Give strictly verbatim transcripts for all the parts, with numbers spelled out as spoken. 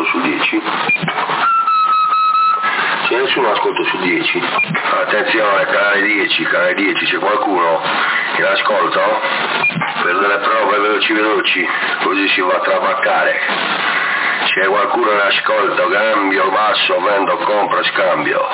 ascolto su dieci. C'è nessuno ascolto su dieci. Attenzione, canale dieci, canale dieci, c'è qualcuno in ascolto? Per delle prove veloci veloci, così si va a travaccare. C'è qualcuno in ascolto? Cambio, basso, vendo, compro, scambio.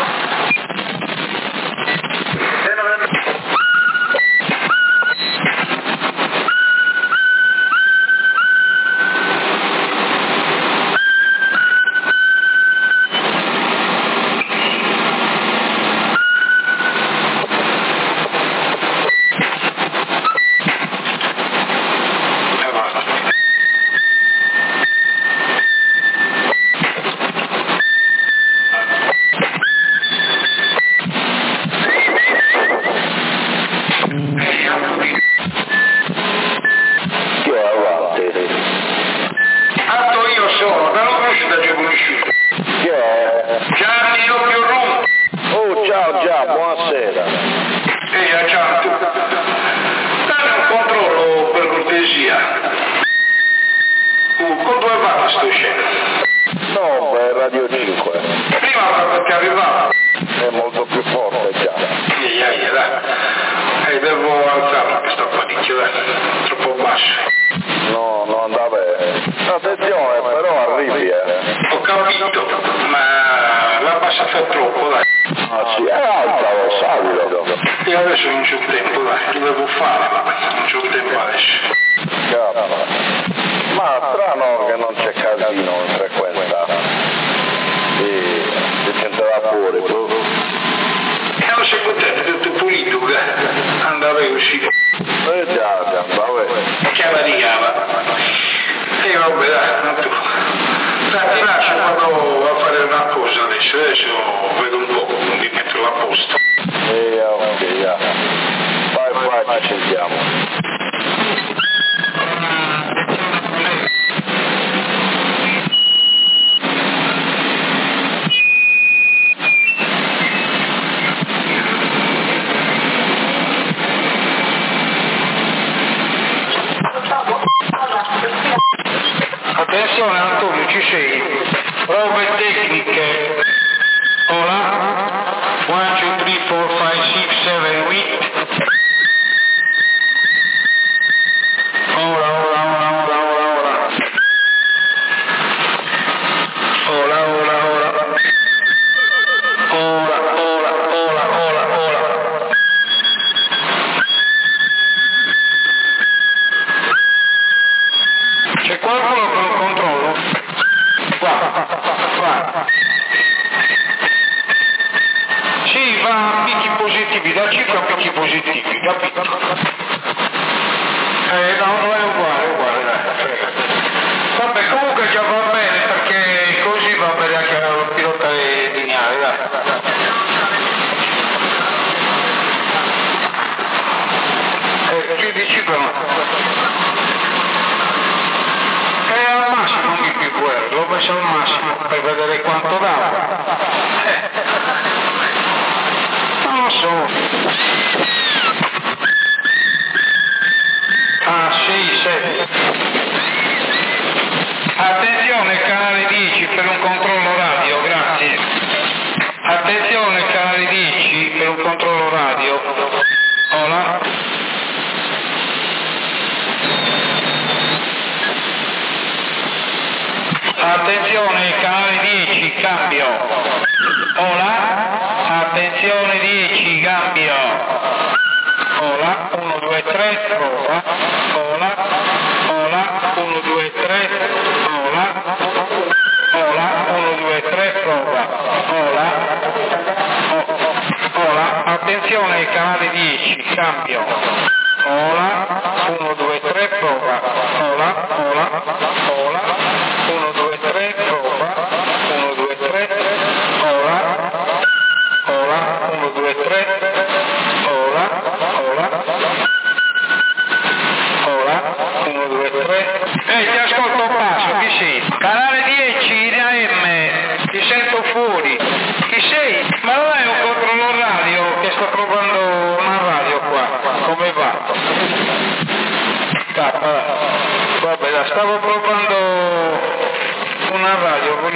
Vabbè, stavo provando una radio,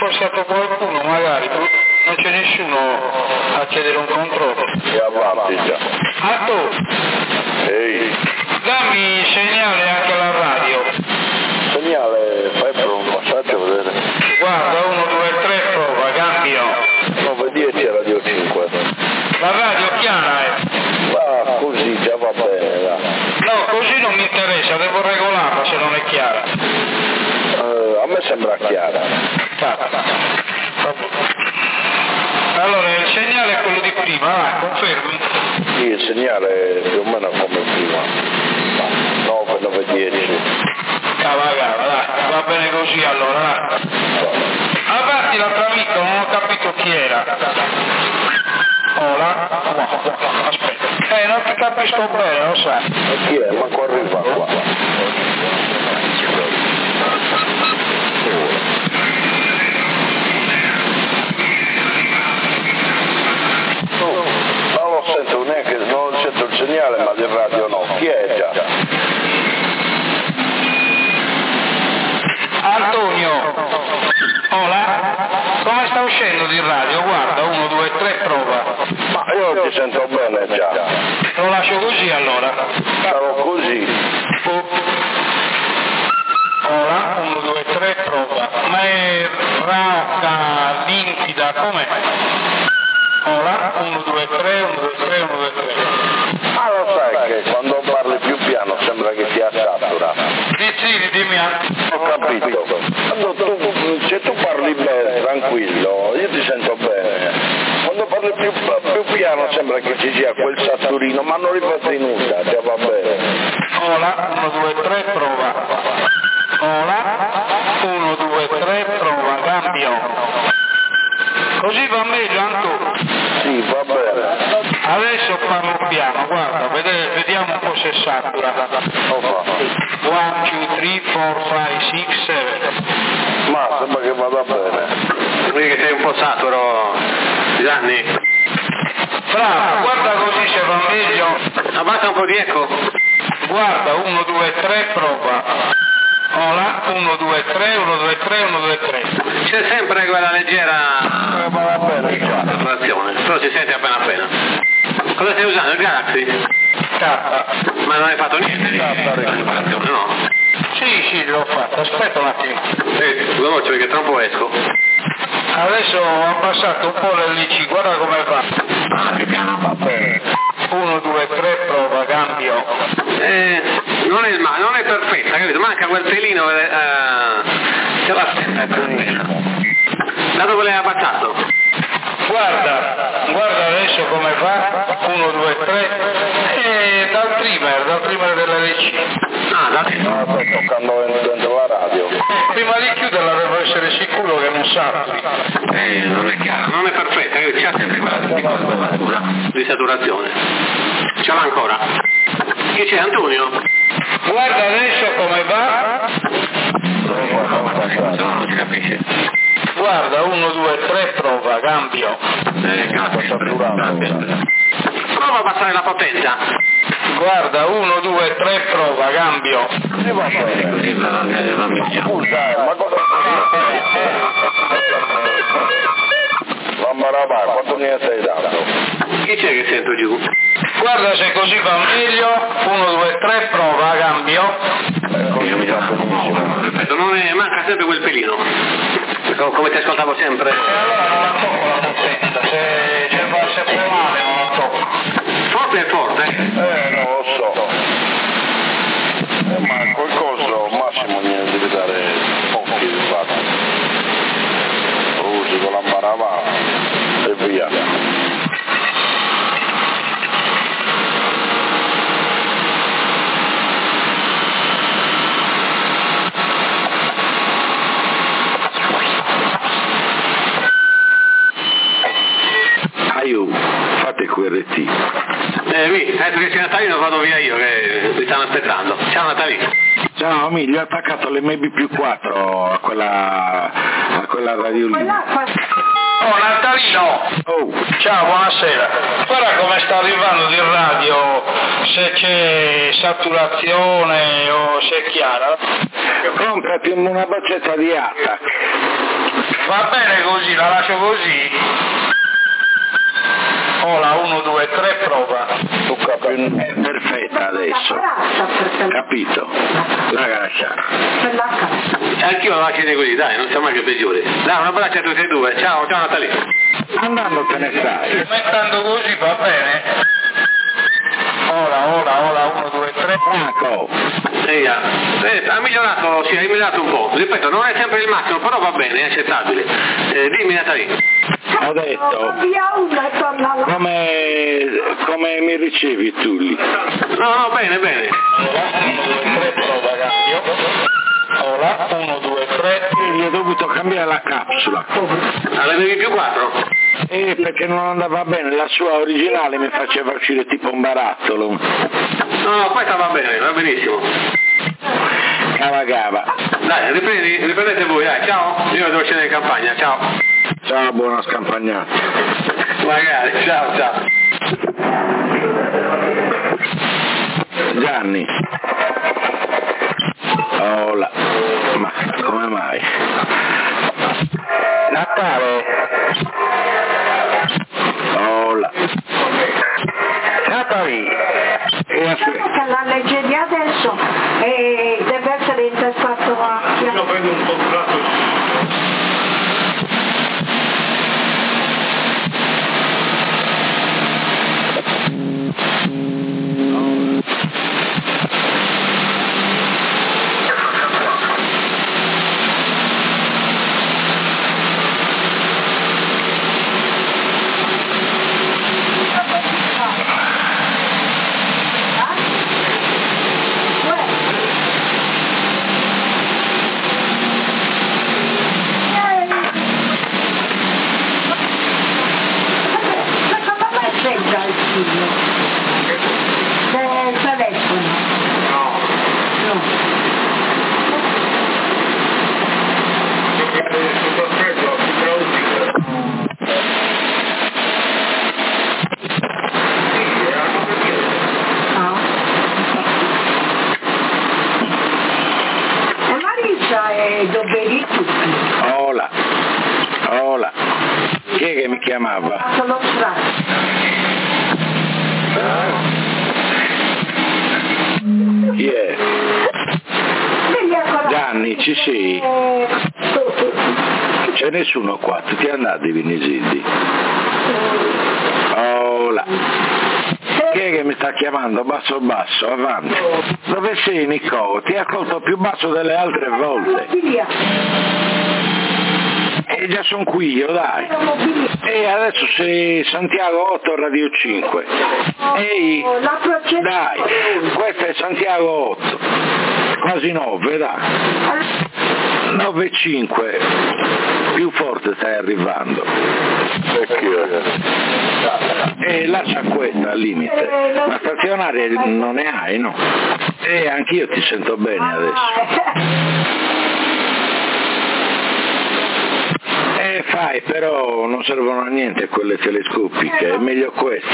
spostato qualcuno, magari non c'è nessuno a chiedere un controllo. E avanti già. Atto, Ehi, dammi segnale anche alla radio. segnale, fai per un passaggio a vedere. Guarda, uno, due, tre, prova, cambio. nove dieci Radio cinque. La radio chiara è. Ma così già va bene, va. No, così non mi interessa, devo regolarla se non è chiara. Uh, a me sembra chiara. Allora, il segnale è quello di prima, va, confermi? Sì, il segnale è più o meno come prima. nove nove dieci. Cava, cava, dai, va bene così allora, dai. Avanti l'altro amico, non ho capito chi era. Ora, aspetta. Eh, non ti capisco bene, lo sai. Ma chi è? Ma qua arriva qua. Oh, non lo sento neanche, non sento il segnale, ma del radio no. Chi è già? Antonio, hola, come sta uscendo di radio? Guarda, uno, due, tre, prova. Ma io ti sento bene già. Lo lascio così allora. Sarò così. Ora, uno, due, tre, prova. Ma è rauca, limpida, com'è? Ora, uno, due, tre, uno, due, tre, uno, due, tre. Ma lo sai che quando parli più piano sembra che ti assatura. Dici, dimmi anche. Ho capito. Quando tu, se tu parli bene, tranquillo, io ti sento bene. Quando parli più, più piano sembra che ci sia quel saturino, ma non ripeti nulla, già va bene. Ora, uno, due, tre, prova. Ora, uno, due, tre, prova, cambio. Così va meglio, Antonio? Sì, va bene. Adesso parlo piano, guarda, vede, vediamo un po' se satura. one, two, three, four, five, six, seven. Ma sembra che vada bene. Vedi che sei un po' saturo, Gianni. Bravo, guarda così se va meglio. Abbassa un po' di eco. Guarda, uno, due, tre, prova. Ora, uno, due, tre, uno, due, tre, uno, due, tre. C'è sempre quella leggera saturazione, però si sente appena appena. Cosa stai usando? Il Galaxy? K. Ma non hai fatto niente di separazione, no? Sì, sì, l'ho fatto, aspetta un attimo. Eh, veloce perché tra un po' esco. Adesso ho abbassato un po' l'L C, guarda come va. Ah, più piano va bene. uno, due, tre, prova, cambio. Eh, non è il male, non è perfetta, capito? Manca quel pelino, eh, ce l'ha sempre appena. Da dove l'hai abbassato? Guarda, guarda adesso come va, uno, due, tre, e dal trimmer, dal trimmer dell'L C. Ah, da te. No, sto toccando dentro la radio. Prima di chiuderla devo essere sicuro che non saturi. Eh, non è chiaro, non è perfetta, c'è sempre quella di cosa di saturazione. Ce l'ha ancora. Chi c'è, Antonio? Guarda adesso come va. Non si capisce. Guarda, uno, due, tre, prova, cambio. Eh, cambio. Prova a passare la potenza. Guarda, uno, due, tre, prova, cambio. Scusa, ma cosa... Mamma rabà, quanto ne sei dato? Chi c'è che sento giù? Guarda se così va meglio, uno, due, tre, prova, cambio. Io mi ripeto, non è, manca sempre quel pelino. Come ti ascoltavo sempre. E allora non la tocco la potenza, se, se va sempre male non la tocco. Forte è forte? Eh, non lo so. Eh, ma qualcosa, massimo niente, deve dare pochi infatti. Lo usi con la maravà e via. Aiù, fate Q R T. Eh, mi, adesso che c'è Natalino vado via io, che mi stanno aspettando. Ciao Natalino. Ciao, mi gli ho attaccato l'M B più quattro a quella, a quella radio lì. Oh Natalino! Oh, Ciao, buonasera. Guarda come sta arrivando di radio, se c'è saturazione o se è chiara. comprati una boccetta di Attack. Va bene così, la lascio così. Oh, la uno, due, tre, prova. È perfetta adesso. Capito? La caccia. Anch'io la lascio così, dai, non siamo mai che peggiore. Dai, un abbraccio a tutti e due. Ciao, ciao Natalia. Andando te ne stai. Mettendo così va bene. Ora, ora, ora, uno, due, tre. Franco. Ehi, eh, ha migliorato, sì, ha migliorato un po'. Ripeto, non è sempre il massimo, però va bene, è accettabile. Eh, dimmi Natalia. Ho detto, come, come mi ricevi tu lì? No, no, bene, bene. uno, due, tre, prova, cambio. Ora, uno, due, tre. E gli ho dovuto cambiare la capsula. Avevi più quattro? Eh, perché non andava bene, la sua originale mi faceva uscire tipo un barattolo. No, no, questa va bene, va benissimo. Cava cava. Dai, riprendi, riprendete voi, dai, ciao. Io devo scendere in campagna, ciao. Ciao, buona scampagnata. Magari, ciao, ciao. Gianni. Oh là. Ma come mai? Natale. Oh là. Natale. E aspetta. La legge di adesso e deve essere intestato a... Io prendo un contratto. Del telefono. No. No. E Marisa è Dobberi tutti. Ola. Ola. Chi è che mi chiamava? Sono strano. Chi è? Gianni, ci sei? C'è nessuno qua, tutti andati Vinisildi. Ola. Chi è che mi sta chiamando? Basso basso, avanti. Dove sei Nico? Ti ascolto più basso delle altre volte. E già sono qui io, dai. E adesso sei Santiago otto Radio cinque. Ehi, dai, questo è Santiago otto. Quasi nove, dai. nove cinque. Più forte stai arrivando. E lascia questa al limite. Ma stazionaria non ne hai, no? E anch'io ti sento bene adesso. Eh, fai, però non servono a niente quelle telescopiche, è meglio queste.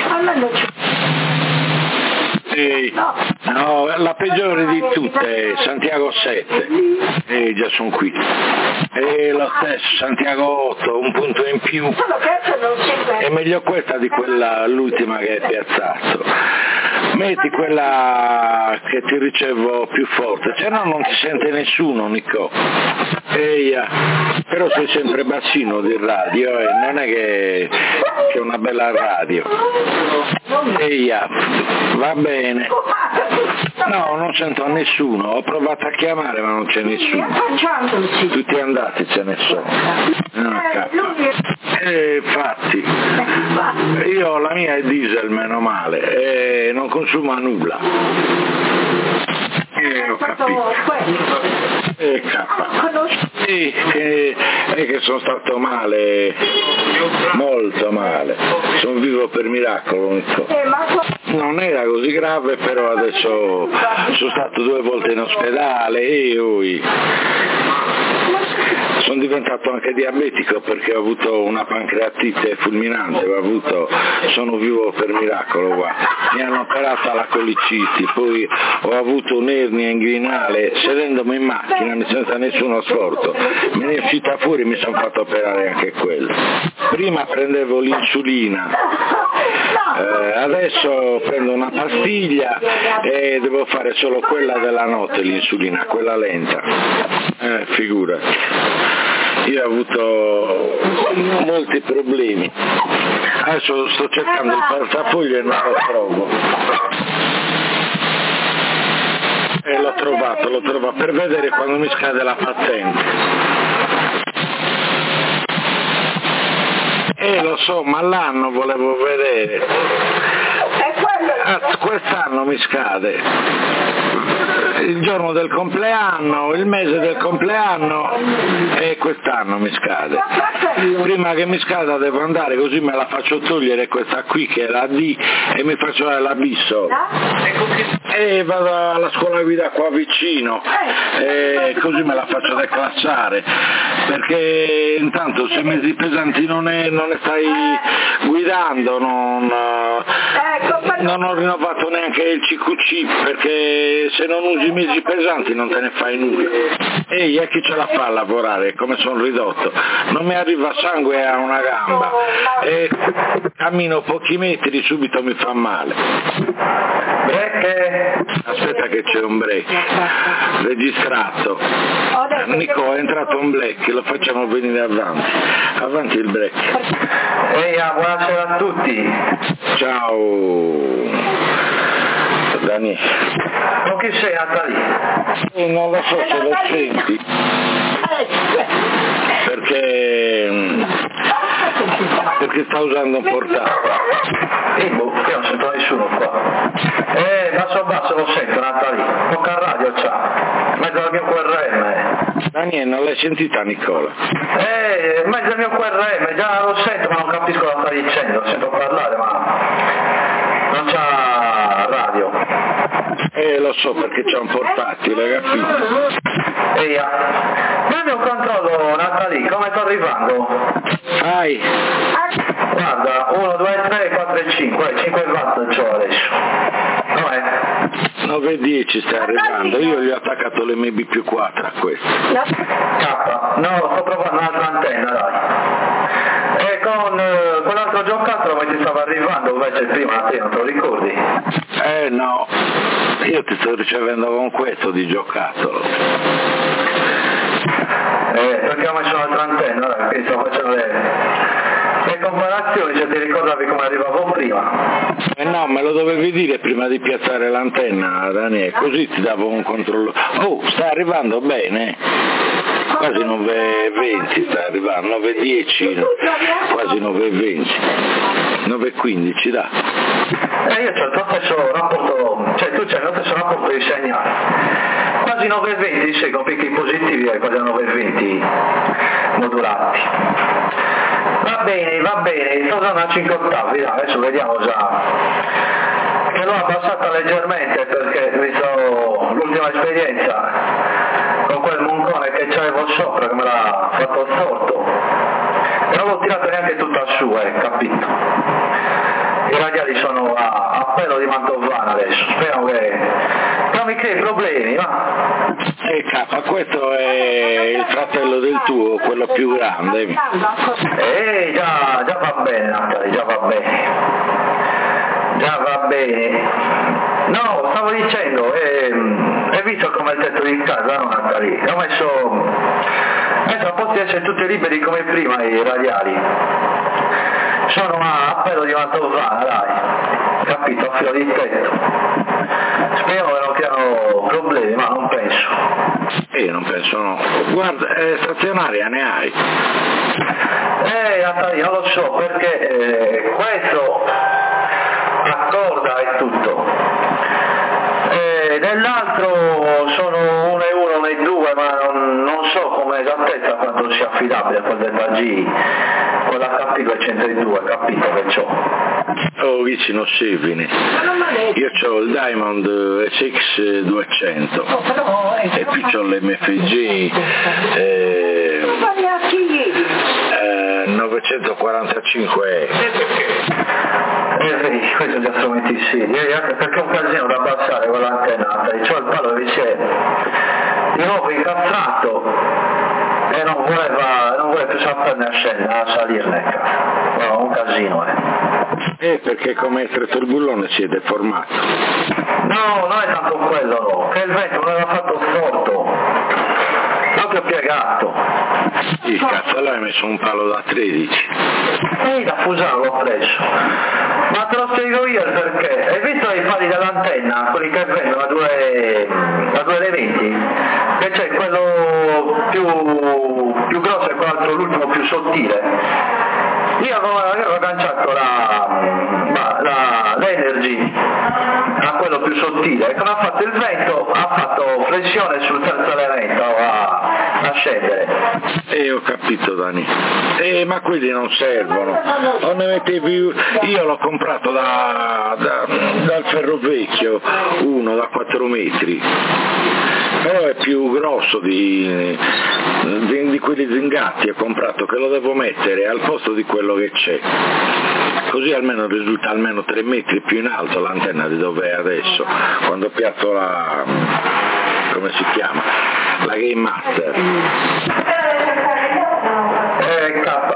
Ehi, no, la peggiore di tutte è Santiago sette. E già sono qui. E lo stesso, Santiago otto, un punto in più. È meglio questa di quella, l'ultima che hai piazzato. Metti quella che ti ricevo più forte, se no non ti sente nessuno, Nico. Eia, però sei sempre bassino di radio, eh? Non è che c'è una bella radio. Eia, va bene. No, non sento nessuno, ho provato a chiamare ma non c'è nessuno. Tutti andati ce ne sono. No, eh, infatti, io la mia è diesel meno male e non consuma nulla. Eh, ho capito. Eh, cappa. Sì, eh, è che sono stato male, molto male. Sono vivo per miracolo, Nico. Non era così grave, però adesso sono stato due volte in ospedale e ui. sono diventato anche diabetico perché ho avuto una pancreatite fulminante, ho avuto, sono vivo per miracolo, guarda. Mi hanno operato alla coliciti, poi ho avuto un'ernia inguinale sedendomi in macchina senza nessuno sforzo, me ne è uscita fuori e mi sono fatto operare anche quello. Prima prendevo l'insulina, eh, adesso prendo una pastiglia e devo fare solo quella della notte, l'insulina, quella lenta. Eh, figurati. Io ho avuto molti problemi. Adesso sto cercando il portafoglio e non lo trovo. E l'ho trovato, l'ho trovato per vedere quando mi scade la patente. Eh lo so, ma l'anno volevo vedere. Ah, quest'anno mi scade. Il giorno del compleanno, il mese del compleanno e quest'anno mi scade. Prima che mi scada devo andare, così me la faccio togliere questa qui che è la D e mi faccio l'abisso. E vado alla scuola guida qua vicino e così me la faccio declassare, perché intanto se mezzi pesanti non, è, non ne stai guidando, non, non ho rinnovato neanche il C Q C, perché se non usi i mezzi pesanti non te ne fai nulla. Ehi, a chi ce la fa a lavorare, come sono ridotto, non mi arriva sangue a una gamba e cammino pochi metri, subito mi fa male. Break, aspetta che c'è un break registrato. Nico, è entrato un break, lo facciamo venire avanti, avanti il break. Ehi, buonasera a tutti. Ciao Dani. Con chi sei, Natalì? Non lo so se lo senti, perché perché sta usando un portatile. Eh, boh, che non sento nessuno qua. Eh, basso basso lo sento, Natalì. Poca radio c'ha. Mezzo al mio Q R M. Daniele, non l'hai sentita, Nicola? Eh, mezzo al mio Q R M, già lo sento, ma non capisco cosa sta dicendo. Sento parlare, ma non c'ha radio. Eh, lo so, perché c'è un portatile, capito? Ehi, dammi un controllo, Natalì, come sto arrivando? Vai. Guarda, uno, due, tre, quattro e cinque, cinque watt c'ho adesso. Com'è? nove e dieci sta arrivando, io gli ho attaccato l'M B più quattro a questo. K, no, sto provando un'altra antenna, dai. E con eh, quell'altro giocattolo che ti stava arrivando invece prima, te non te lo ricordi? Eh no, io ti sto ricevendo con questo di giocattolo. Eh, perché ho messo un'altra antenna, dai, quindi sto facendo le, le comparazioni, se ti ricordavi come arrivavo prima. Eh no, me lo dovevi dire prima di piazzare l'antenna, Daniele, così ti davo un controllo. Oh, sta arrivando bene, quasi nove e venti sta arrivando, nove e dieci, quasi nove e venti, nove e quindici, dai. Eh, io ho il tuo stesso rapporto, cioè tu c'hai lo stesso rapporto di segnale, quasi nove e venti, sì, con picchi positivi hai quasi nove e venti modulati. Va bene, va bene, sto usando a cinque ottavi, dai, adesso vediamo già, che l'ho abbassata leggermente perché visto l'ultima esperienza con quel moncone che c'avevo sopra che me l'ha fatto storto, e non l'ho tirato neanche tutta su, eh, capito? I radiali sono a, a pelo di Mantovana adesso, spero che non mi crei problemi, ma... Eh K, questo è il fratello del tuo, quello più grande. Eh, già, già va bene, Natale, già va bene. Già va bene. No, stavo dicendo, eh, hai visto come il tetto di casa, no, Natale? Ho messo... Adesso a posto di essere tutti liberi come prima i radiali. Sono a appello di Mantovana, dai, capito, a filo di tetto. Speriamo che non creano problemi, ma non penso. Io non penso no. Guarda, eh, stazionaria ne hai? Eh, Natale, non lo so, perché eh, questo accorda e tutto. Eh, nell'altro sono uno e uno, uno e due, ma non, non so come esattezza quanto sia affidabile quel del G, con l'H P duecentodue, capito che c'ho. Oh, vicino Sevine. Io ho il Diamond S X duecento e qui c'ho l'M F G, eh, novecentoquarantacinque euro. E perché? Eh, vedi, questo già strumenti sì, perché è un casino da abbassare con l'antenna, c'ho il palo vicino, di nuovo incastrato e non voleva, non voleva più saperne a scendere, a salirne, no, un casino eh. Eh, perché come è stretto il bullone si è deformato. No, non è tanto quello, no, che il vento non aveva fatto storto, proprio piegato. Sì, cazzo, là hai messo un palo da tredici. E da Fusaro l'ho preso. Ma te lo spiego io il perché. Hai visto i pali dell'antenna, quelli che vengono a due, a due eventi? Che c'è quello più, più grosso e quell'altro, l'ultimo più sottile. Io avevo, io avevo agganciato la, la, l'Energy a quello più sottile e come ha fatto il vento ha fatto flessione sul terzo elemento a, a scendere. Eh, ho capito Dani. Eh, ma quelli non servono. Non ne mettevi. Io l'ho comprato da, da, dal Ferrovecchio, uno da quattro metri. Però è più grosso di, di, di quelli zingati, ho comprato, che lo devo mettere al posto di quello che c'è. Così almeno risulta almeno tre metri più in alto l'antenna di dove è adesso, quando piazzo la, come si chiama, la Game Master. Eh, K.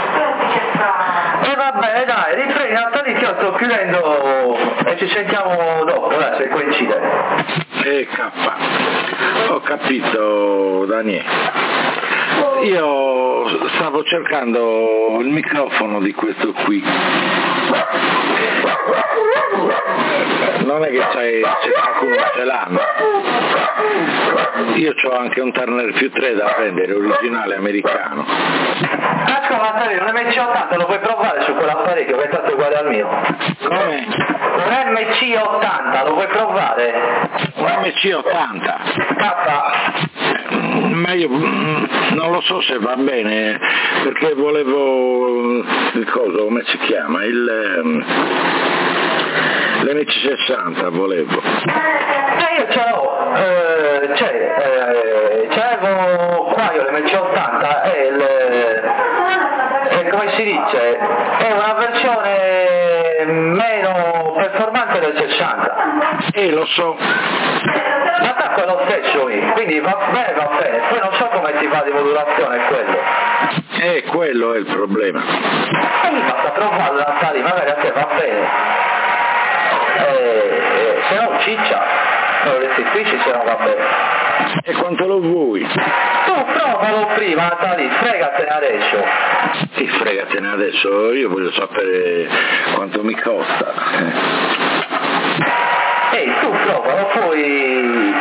E vabbè, dai, riprendi Natali, che io sto chiudendo e ci sentiamo dopo, dai, se coincide. Eh, K. Ho capito, Daniele. Io stavo cercando il microfono di questo qui. Non è che c'è, c'è qualcuno che ce l'hanno. Io ho anche un Turner più tre da prendere, originale americano. Ascolta Natale, un M C ottanta lo puoi provare su quell'apparecchio che è tanto uguale al mio. Come? Un M C ottanta, lo puoi provare? Un M C ottanta? K. Ma io non lo so se va bene, perché volevo il coso, come si chiama? Il l'M C sessanta volevo. Eh, io ce l'ho, eh, cioè, eh, c'avevo qua io l'M C ottanta e il, eh, come si dice, è una versione meno performante del sessanta. Eh, lo so. L'attacco è lo stesso, quindi va bene, va bene, poi non so come si fa di modulazione quello. Eh, quello è il problema. E mi basta provarlo da stare, magari a te va bene. Eh, eh, se no ciccia, me lo restituisci se non va bene. E quanto lo vuoi? Tu provalo prima, Natali, fregatene adesso. Sì, fregatene adesso, io voglio sapere quanto mi costa. Ehi, tu provalo, poi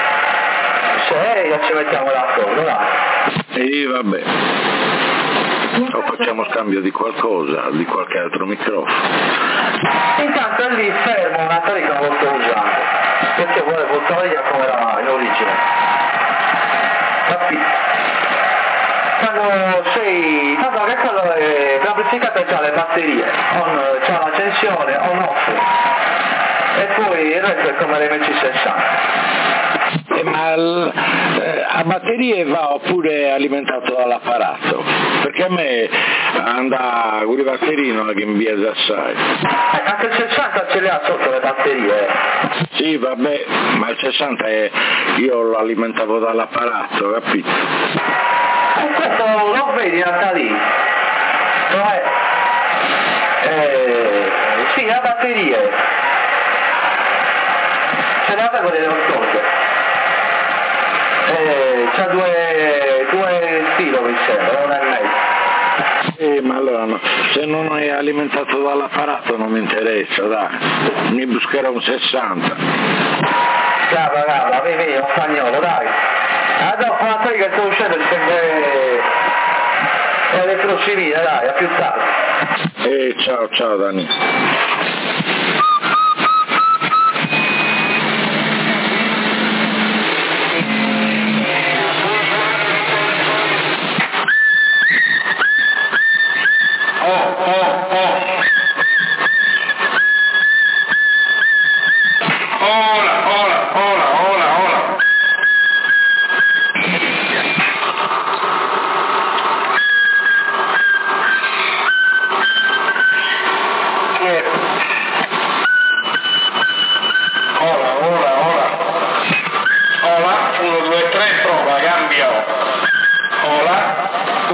se ci mettiamo d'accordo, dai. E vabbè. O facciamo scambio di qualcosa, di qualche altro microfono. Intanto è lì fermo una tarica che non sto usando, perché volevo togliere come era in origine. Capito? Quando sei. Tanto che quello è l'amplificatore c'ha le batterie, on, c'ha l'accensione on off. E poi il resto è come l'M C sessanta. Eh, ma l, eh, a batterie va oppure alimentato dall'apparato? Perché a me anda con i batterie non è che mi biasa assai. Eh, anche il sessanta ce le ha sotto le batterie. Sì, vabbè, ma il sessanta è, io lo alimentavo dall'apparato, capito? E questo lo vedi Natali? Cioè, eh, sì, la batterie. Ce le avevo delle ottobre. Eh, c'ha due, due stilo mi sembra, una e mezzo. Eh, ma allora no, se non è alimentato dall'apparato non mi interessa, dai, mi buscherò un sessanta. Cava, cava, vieni, un spagnolo, dai. Ah, dopo una tre che sto uscendo ci sente elettrocivile, dai, a più tardi. Eh, ciao, ciao Dani.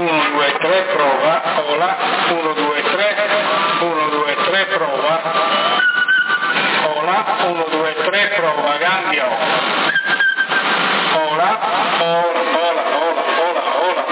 uno, due, tre, prova, Ola, uno, due, tre, uno, due, tre, prova, Ola, uno, due, tre, prova, cambio, Ola, Ola, Ola, Ola, Ola, Ola,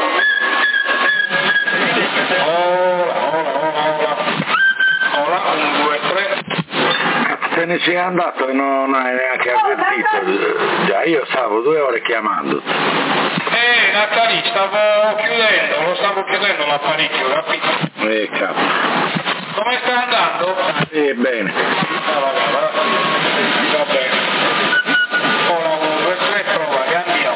Ola, Ola, Ola, uno, due, tre. Te ne sei andato e non hai neanche avvertito, già io stavo due ore chiamando. Eh, Natali, stavo chiudendo, lo stavo chiudendo l'apparecchio, capito? Eh, capo. Come sta andando? Eh, bene. Ah, vabbè, va, va bene. Ora uno, due, tre, prova, cambio.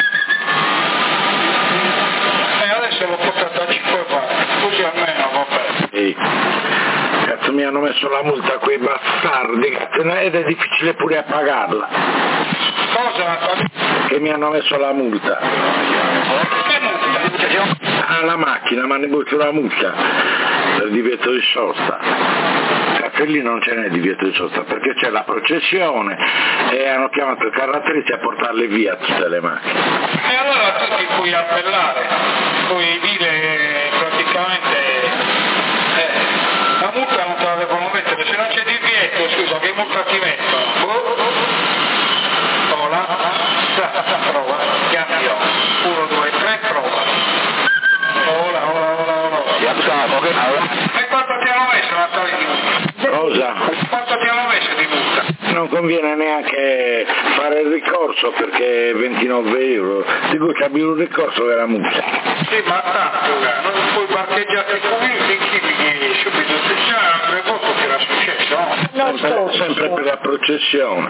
E adesso l'ho portato a cinque parti, così almeno va bene. Sì. Cazzo, mi hanno messo la multa a quei bastardi, cazzo, ed è difficile pure a pagarla. Cosa, Natali? Che mi hanno messo la multa. Che multa? Ah, la macchina, mi hanno messo la multa per divieto di sosta. Cazzo, lì non ce n'è divieto di sosta perché c'è la processione e hanno chiamato il caratteristi a portarle via tutte le macchine. E allora tu ti puoi appellare, puoi dire praticamente eh, la multa non te la devono mettere, se non c'è divieto, scusa, che multa ti mettono? Boh. Ola, prova, cambio, uno, due, tre, prova. Ola, ola, ola, ola. E quanto ti hanno messo Natale di multa? Cosa? Quanto ti hanno messo di multa? Non conviene neanche fare il ricorso perché ventinove euro, di cui capi un ricorso che è la multa. Sì, ma tanto, non puoi parcheggiare il comune finché mi subito già tre volte che era successo, no? Sempre, sempre per la processione.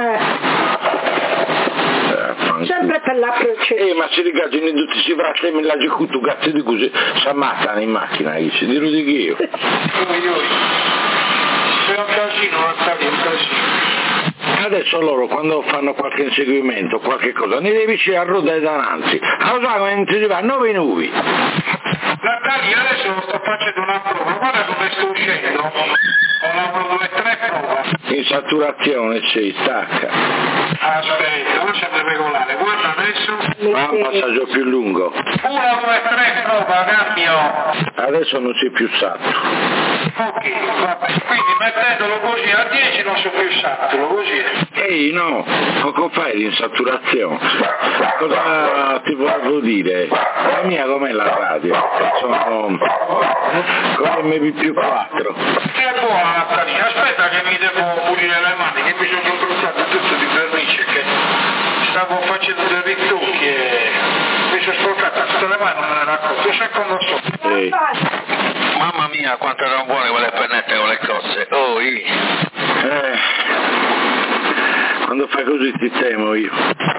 Eh, sempre per la processione. Eh, ma si ricaggiano tutti, si frattemi la gicutu, cazzo di così, si ammazzano in macchina, dice, dirò di che io. Sei un casino, Natale, un casino. Adesso loro quando fanno qualche inseguimento, qualche cosa, ne devi vicino a ruota e davanti. Allora quando si va, nuovi nuovi. Natale, adesso sto facendo una prova, guarda come sto uscendo. Ho una prova due, tre prova. In saturazione sì, stacca. Aspetta, non c'è da regolare, guarda adesso. Ma un passaggio più lungo. uno, due, tre, prova, cambio. Adesso non c'è più saturo. Ok, vabbè, quindi mettendolo così a dieci non so più saturo, così. Ehi no, poco fai di insaturazione. Cosa ti volevo dire? La mia com'è la radio? Sono come M B più quattro. È buona Natalina, aspetta che mi devo pulire le mani, che mi sono bruciato tutto di vernice, che stavo facendo dei ritocchi e mi sono sporcato tutte le mani, non me ne racconto, sai quando so. Ehi. Mamma mia, quanto erano buone quelle pennette con le cozze. Oh, io. Eh, quando fai così ti temo io.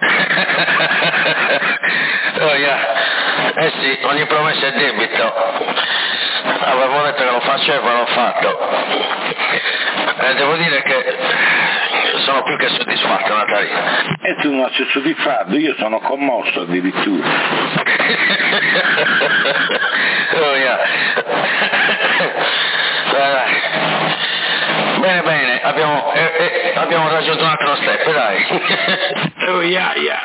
Oh, yeah. Eh sì, ogni promessa è debito. Avevo detto che lo facevo e l'ho fatto. Eh, devo dire che sono più che soddisfatto, Natalina. E tu non sei soddisfatto, io sono commosso addirittura. Oh, yeah. Bene, bene, abbiamo, eh, eh, abbiamo raggiunto un altro step, dai. Oh, yeah, yeah.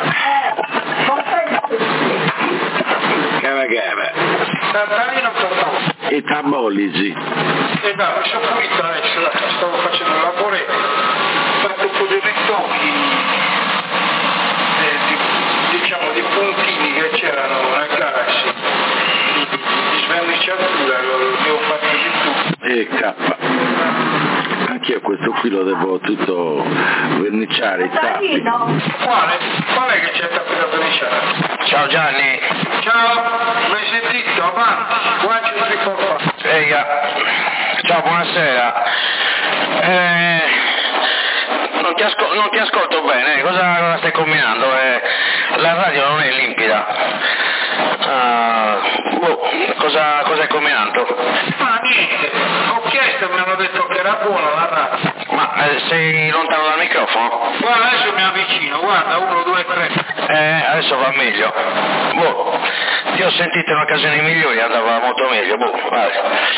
Cava cava. Natalina tornò. E tabolici. E dai, mi sono pulito adesso, dai, stavo facendo un lavoretto, ho fatto un po' di ritocchi, eh, di, diciamo di puntini che c'erano nel Galaxy, di, di, di sverniciatura, li ho fatti di tutto. E cappa. Anch'io questo qui lo devo tutto verniciare, i tappi. Quale? Qual è che c'è tappi da verniciare? Ciao Gianni. Ciao, mi hai sentito? Avanti, guarda il ricordo. Ehi, ciao, buonasera. Eh, non, ti ascol- non ti ascolto bene, cosa, cosa stai combinando? Eh, la radio non è limpida. Uh, boh, cosa, cosa hai combinato? Ma niente, ho chiesto e mi hanno detto che era buona la radio. Ma eh, sei lontano dal microfono? Guarda, adesso mi avvicino, guarda, uno, due, tre. Eh, adesso va meglio. Boh, ti ho sentito in occasioni migliori, andava molto meglio, boh, vai.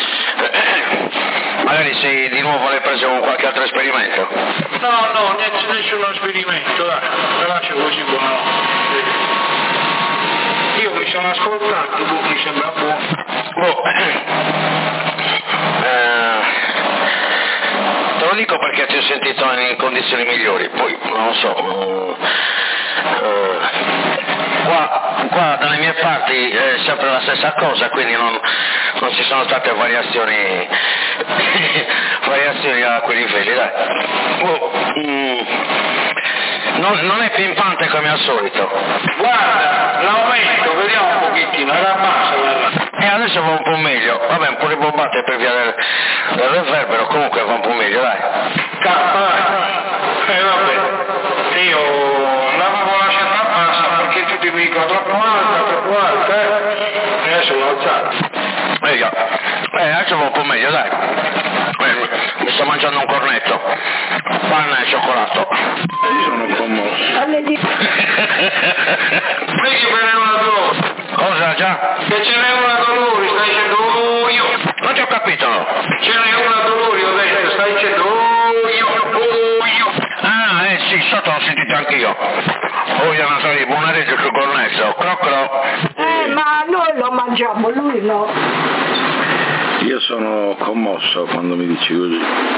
Magari sei di nuovo alle prese con qualche altro esperimento. No, no, niente, nessun esperimento, dai, te lascio così buono. Io mi sono ascoltati, mi sembra buono. Oh. Eh, te lo dico perché ti ho sentito in condizioni migliori, poi non lo so. Eh, qua, qua dalle mie parti è sempre la stessa cosa, quindi non, non ci sono state variazioni variazioni a quei livelli, dai. Oh, mm, non, non è pimpante come al solito. Guarda, l'aumento, vediamo un pochettino, era bassa. E adesso va un po' meglio, vabbè, un po' ribombate per via del, del reverbero, comunque va un po' meglio, dai. Cappa, eh vabbè, io l'avevo lasciata bassa perché tu ti dico troppo alta, troppo alta, eh, e adesso l'ho alzata. Meglio, eh, adesso va un po' meglio, dai. Eh, mi sto mangiando un cornetto, panna e cioccolato. Sono commosso. Vedi che me ne una dolore. Cosa già? Che ce n'è una dolore, stai dicendo oh, io. Non ti ho capito. Ce n'è una dolore, ho detto, stai dicendo oh, io, oh, io. Ah, eh sì, sotto l'ho sentito anch'io. Oh, io non so, buona rete sul cornetto, croccolo. Eh, ma noi lo mangiamo, lui no. Io sono commosso quando mi dici così.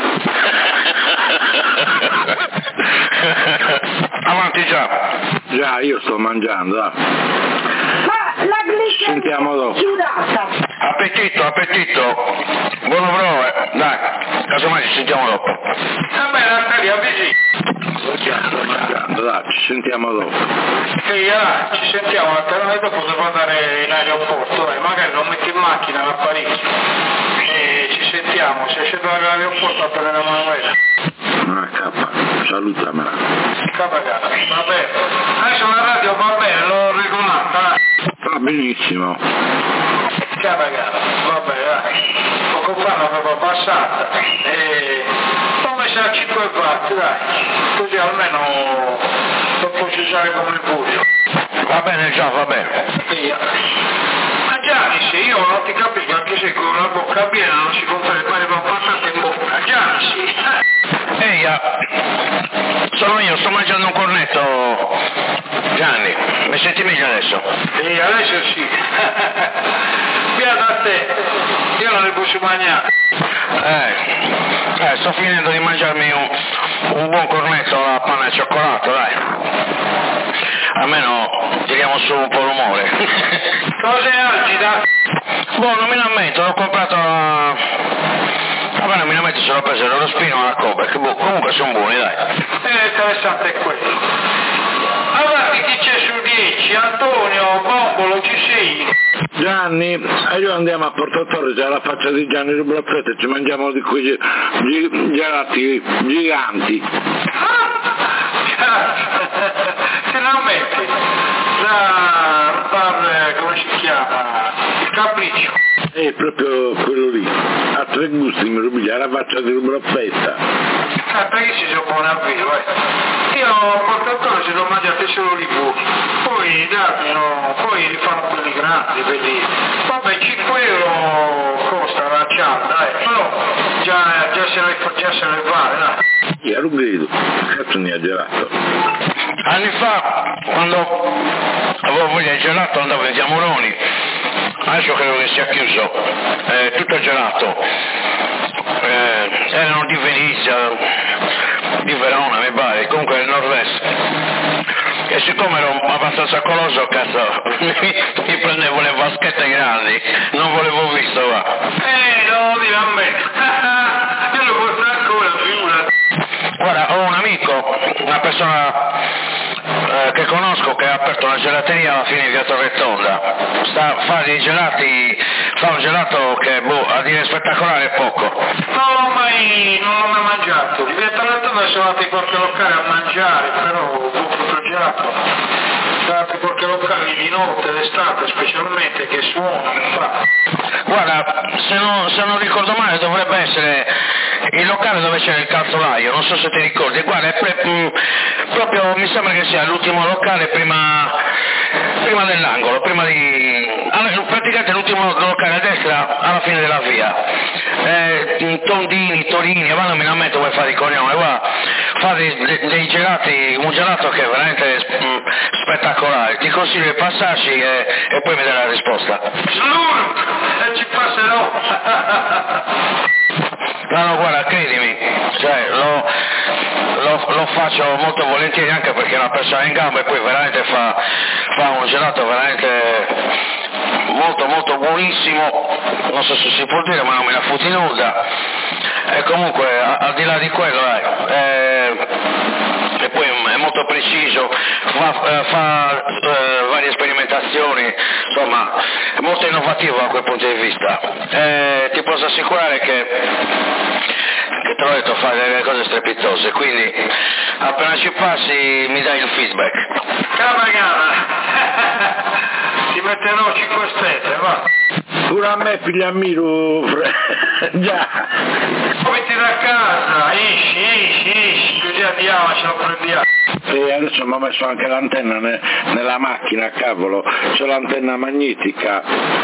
Avanti già. Già, io sto mangiando, dai. Ma la glicemia Sentiamo dopo. è giurata. Appetito, appetito. Buono prove, dai. Casomai ci sentiamo dopo. Va bene, Arcadia, avvisi. Sto mangiando, dai, ci sentiamo dopo. Sì, allora, ci sentiamo, e dopo devo andare in aeroporto, eh, magari lo metti in macchina da Parigi e ci sentiamo, se scendo all'aeroporto a prendere la manuela. Ah, cappa, salutamela. Capagata, va bene. Adesso la radio va bene, l'ho regolata. Va benissimo. Capagata, va bene, dai. Poco fa l'avevo passata e l'ho messa a cinque watt, dai, così almeno lo posso usare come il buio. Va bene già, va bene. Via. Ma Gianni, se io non ti capisco, anche se con la bocca piena non si compra il pane con patate in bocca. Gianni, sì. Ehi, sono io, sto mangiando un cornetto. Gianni, mi senti meglio adesso? Sì, adesso sì. Via da te, io non ne posso mangiare. Eh, eh, sto finendo di mangiarmi un, un buon cornetto alla panna e cioccolato, dai. Almeno tiriamo su un po' l'umore. Cose algida? Boh, non mi lamento, l'ho comprato a... Vabbè, non mi lamento se l'ho preso nello spino alla Cobra, che boh, comunque sono buoni, dai. Eh, interessante è quello. Avanti, chi c'è su dieci? Antonio, Bombolo, ci sei? Gianni, e io andiamo a Porto Torre, c'è la faccia di Gianni Rublaffetta e ci mangiamo di quei gi- gi- gelati giganti. Te la metti? Da bar, come si chiama? Il Capriccio. È proprio quello lì, a tre gusti mi rubiglia la faccia di Rublaffetta. Ah, perché si sono buoni a vino, eh? Io a Porto Torre se l'ho mangiato solo li buchi, poi dati, no, poi li fanno quelli grandi, quelli... Vabbè, cinque euro costa la cianda, eh, però già, già se ne, già se ne vale, dai. Io lo credo, cazzo ne ha gelato. Anni fa, quando avevo voglia di gelato, andavo in Diamoroni. Adesso credo che sia chiuso, eh, tutto gelato. Eh, erano di Venezia, di Verona, mi pare, comunque del nord-est. E siccome ero abbastanza coloso, cazzo, mi, mi prendevo le vaschette grandi, non volevo visto, va. Eh, no, dire a me. Io lo posso ancora, figura. Guarda, ho un amico, una persona eh, che conosco che ha aperto una gelateria alla fine di via Torretonda. Sta a fare dei gelati, fa un gelato che boh, a dire spettacolare è poco. Non l'ho mai, non l'ho mai mangiato. Di via Torretonda sono andati qualche locale a mangiare, però ho tutto gelato. Sono andati qualche locale di notte, d'estate specialmente, che suonano, fa. Guarda, se non, se non ricordo male dovrebbe essere il locale dove c'era il calzolaio, non so se ti ricordi, guarda, è pre, mh, proprio mi sembra che sia l'ultimo locale prima, prima dell'angolo, prima di... Allora, praticamente l'ultimo locale a destra alla fine della via. eh, tondini, torini, ma non mi metto vuoi fare i cognome, guarda, fare dei, dei gelati, un gelato che è veramente mh, spettacolare, ti consiglio di passarci e, e poi mi dai la risposta. E ci passerò. No, no, guarda, credimi, cioè, lo, lo, lo faccio molto volentieri anche perché è una persona in gamba e poi veramente fa, fa un gelato veramente molto molto buonissimo, non so se si può dire ma non me la fotti nuda, e comunque a, al di là di quello dai, eh, e poi è molto preciso, fa, fa eh, varie sperimentazioni, insomma è molto innovativo da quel punto di vista, eh, ti posso assicurare che che te l'ho detto, fare delle cose strepitose, quindi appena ci passi mi dai il feedback. Cama cama, ti metterò cinque stelle, va. Pure a me pigliamiro, già. Metti da casa, esci, esci, esci, così andiamo, ce lo prendiamo. E adesso mi ho messo anche l'antenna ne, nella macchina, cavolo, c'ho l'antenna magnetica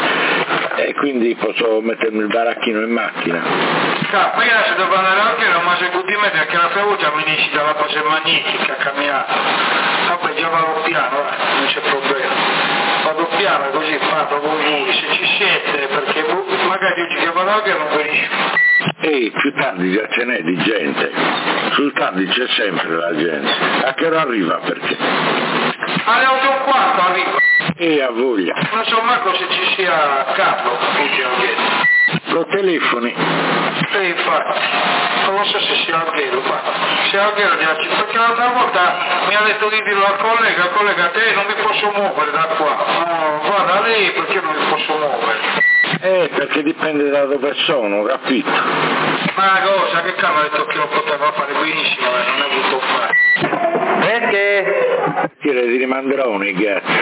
e quindi posso mettermi il baracchino in macchina. Poi adesso devo andare anche non mi seguiti me perché l'altra volta mi dici dalla base magnetica a camminare. Vabbè già vado piano, eh, non c'è problema. Vado piano così parlo con voi, se ci siete, perché magari oggi che vado anche non venite. E più tardi già ce n'è di gente, sul tardi c'è sempre la gente. A che ora arriva perché? Alle otto e un quarto arriva. E a voglia. Non so manco se ci sia Carlo, ultimamente. Lo telefoni. E infatti, non so se sia vero, ma se è vero perché l'altra volta mi ha detto di dirlo al collega, collega te non mi posso muovere da qua, no, guarda lei perché non mi posso muovere. Eh, perché dipende da dove sono, capito? Ma cosa, che cavolo ha detto che lo poteva fare benissimo e non è voluto fare. Perché? Dire di rimanderoni, gatti.